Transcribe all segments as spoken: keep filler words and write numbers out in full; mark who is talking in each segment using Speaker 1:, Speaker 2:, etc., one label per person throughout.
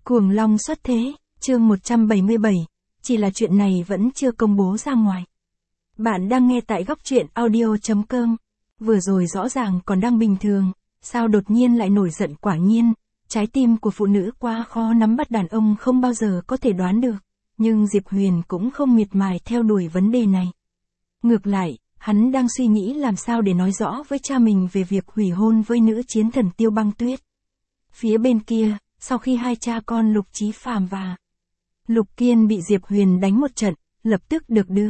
Speaker 1: Cuồng Long xuất thế, chương một trăm bảy mươi bảy, chỉ là chuyện này vẫn chưa công bố ra ngoài. Bạn đang nghe tại góc truyện audio chấm com. Vừa rồi rõ ràng còn đang bình thường, sao đột nhiên lại nổi giận? Quả nhiên, trái tim của phụ nữ quá khó nắm bắt, đàn ông không bao giờ có thể đoán được. Nhưng Diệp Huyền cũng không miệt mài theo đuổi vấn đề này. Ngược lại, hắn đang suy nghĩ làm sao để nói rõ với cha mình về việc hủy hôn với nữ chiến thần Tiêu Băng Tuyết. Phía bên kia, sau khi hai cha con Lục Chí Phàm và Lục Kiên bị Diệp Huyền đánh một trận, lập tức được đưa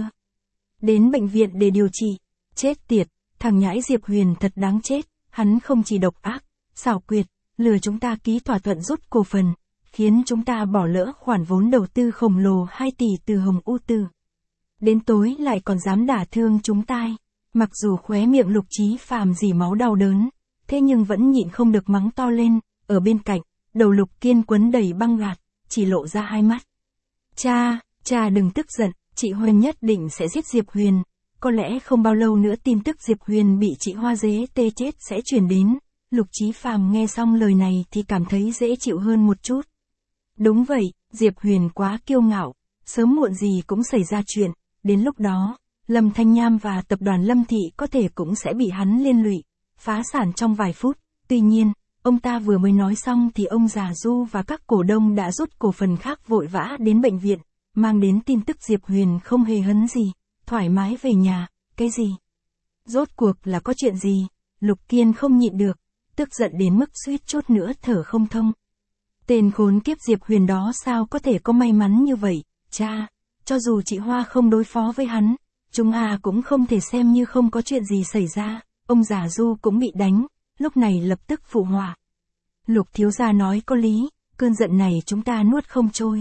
Speaker 1: đến bệnh viện để điều trị. Chết tiệt, thằng nhãi Diệp Huyền thật đáng chết, hắn không chỉ độc ác, xảo quyệt, lừa chúng ta ký thỏa thuận rút cổ phần, khiến chúng ta bỏ lỡ khoản vốn đầu tư khổng lồ hai tỷ từ Hồng U Tử. Đến tối lại còn dám đả thương chúng ta. Mặc dù khóe miệng Lục Chí Phàm rỉ máu đau đớn, thế nhưng vẫn nhịn không được mắng to lên. Ở bên cạnh, đầu Lục Kiên quấn đầy băng gạc, chỉ lộ ra hai mắt. Cha, cha đừng tức giận, chị Huyền nhất định sẽ giết Diệp Huyền. Có lẽ không bao lâu nữa tin tức Diệp Huyền bị chị Hoa dế tê chết sẽ truyền đến. Lục Chí Phàm nghe xong lời này thì cảm thấy dễ chịu hơn một chút. Đúng vậy, Diệp Huyền quá kiêu ngạo, sớm muộn gì cũng xảy ra chuyện, đến lúc đó, Lâm Thanh Nham và tập đoàn Lâm Thị có thể cũng sẽ bị hắn liên lụy, phá sản trong vài phút. Tuy nhiên, ông ta vừa mới nói xong thì ông già Du và các cổ đông đã rút cổ phần khác vội vã đến bệnh viện, mang đến tin tức Diệp Huyền không hề hấn gì, thoải mái về nhà. Cái gì? Rốt cuộc là có chuyện gì? Lục Kiên không nhịn được, tức giận đến mức suýt chút nữa thở không thông. Tên khốn kiếp Diệp Huyền đó sao có thể có may mắn như vậy? Cha, cho dù chị Hoa không đối phó với hắn, chúng à cũng không thể xem như không có chuyện gì xảy ra. Ông già Du cũng bị đánh, lúc này lập tức phụ họa. Lục thiếu gia nói có lý, cơn giận này chúng ta nuốt không trôi.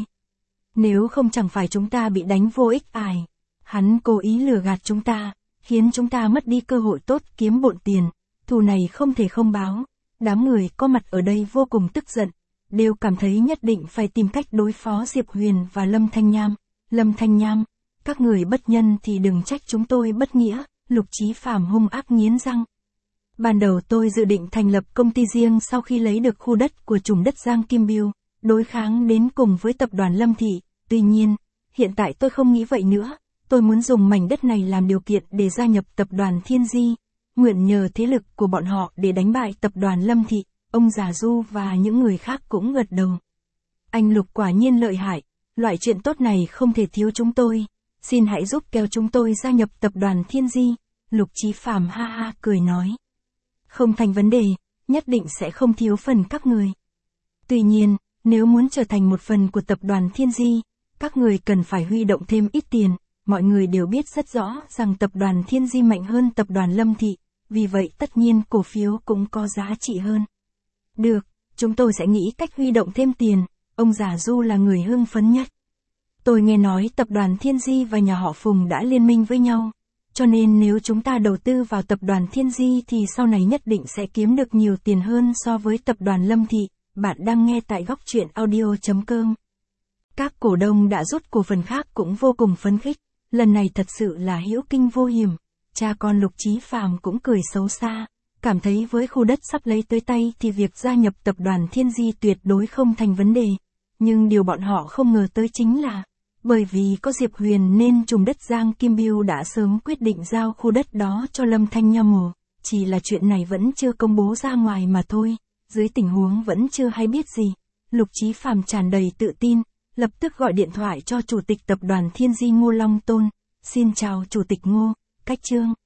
Speaker 1: Nếu không chẳng phải chúng ta bị đánh vô ích ải. Hắn cố ý lừa gạt chúng ta, khiến chúng ta mất đi cơ hội tốt kiếm bộn tiền. Thù này không thể không báo. Đám người có mặt ở đây vô cùng tức giận, đều cảm thấy nhất định phải tìm cách đối phó Diệp Huyền và Lâm Thanh Nham. Lâm Thanh Nham, các người bất nhân thì đừng trách chúng tôi bất nghĩa. Lục Chí Phàm hung ác nghiến răng. Ban đầu tôi dự định thành lập công ty riêng sau khi lấy được khu đất của chùm đất Giang Kim Biêu, đối kháng đến cùng với tập đoàn Lâm Thị. Tuy nhiên, hiện tại tôi không nghĩ vậy nữa. Tôi muốn dùng mảnh đất này làm điều kiện để gia nhập tập đoàn Thiên Di, nguyện nhờ thế lực của bọn họ để đánh bại tập đoàn Lâm Thị. Ông già Du và những người khác cũng gật đầu. Anh Lục quả nhiên lợi hại, loại chuyện tốt này không thể thiếu chúng tôi. Xin hãy giúp kéo chúng tôi gia nhập tập đoàn Thiên Di. Lục Chí Phàm ha ha cười nói. Không thành vấn đề, nhất định sẽ không thiếu phần các người. Tuy nhiên, nếu muốn trở thành một phần của tập đoàn Thiên Di, các người cần phải huy động thêm ít tiền. Mọi người đều biết rất rõ rằng tập đoàn Thiên Di mạnh hơn tập đoàn Lâm Thị, vì vậy tất nhiên cổ phiếu cũng có giá trị hơn. Được, chúng tôi sẽ nghĩ cách huy động thêm tiền. Ông già Du là người hưng phấn nhất. Tôi nghe nói tập đoàn Thiên Di và nhà họ Phùng đã liên minh với nhau. Cho nên nếu chúng ta đầu tư vào tập đoàn Thiên Di thì sau này nhất định sẽ kiếm được nhiều tiền hơn so với tập đoàn Lâm Thị. Bạn đang nghe tại góc truyện audio chấm com. Các cổ đông đã rút cổ phần khác cũng vô cùng phấn khích. Lần này thật sự là hữu kinh vô hiểm. Cha con Lục Chí Phàm cũng cười xấu xa, cảm thấy với khu đất sắp lấy tới tay thì việc gia nhập tập đoàn Thiên Di tuyệt đối không thành vấn đề. Nhưng điều bọn họ không ngờ tới chính là, bởi vì có Diệp Huyền nên chùm đất Giang Kim Biêu đã sớm quyết định giao khu đất đó cho Lâm Thanh Nham. Chỉ là chuyện này vẫn chưa công bố ra ngoài mà thôi, dưới tình huống vẫn chưa hay biết gì. Lục Chí Phàm tràn đầy tự tin, lập tức gọi điện thoại cho chủ tịch tập đoàn Thiên Di Ngô Long Tôn. Xin chào chủ tịch Ngô, cách chương.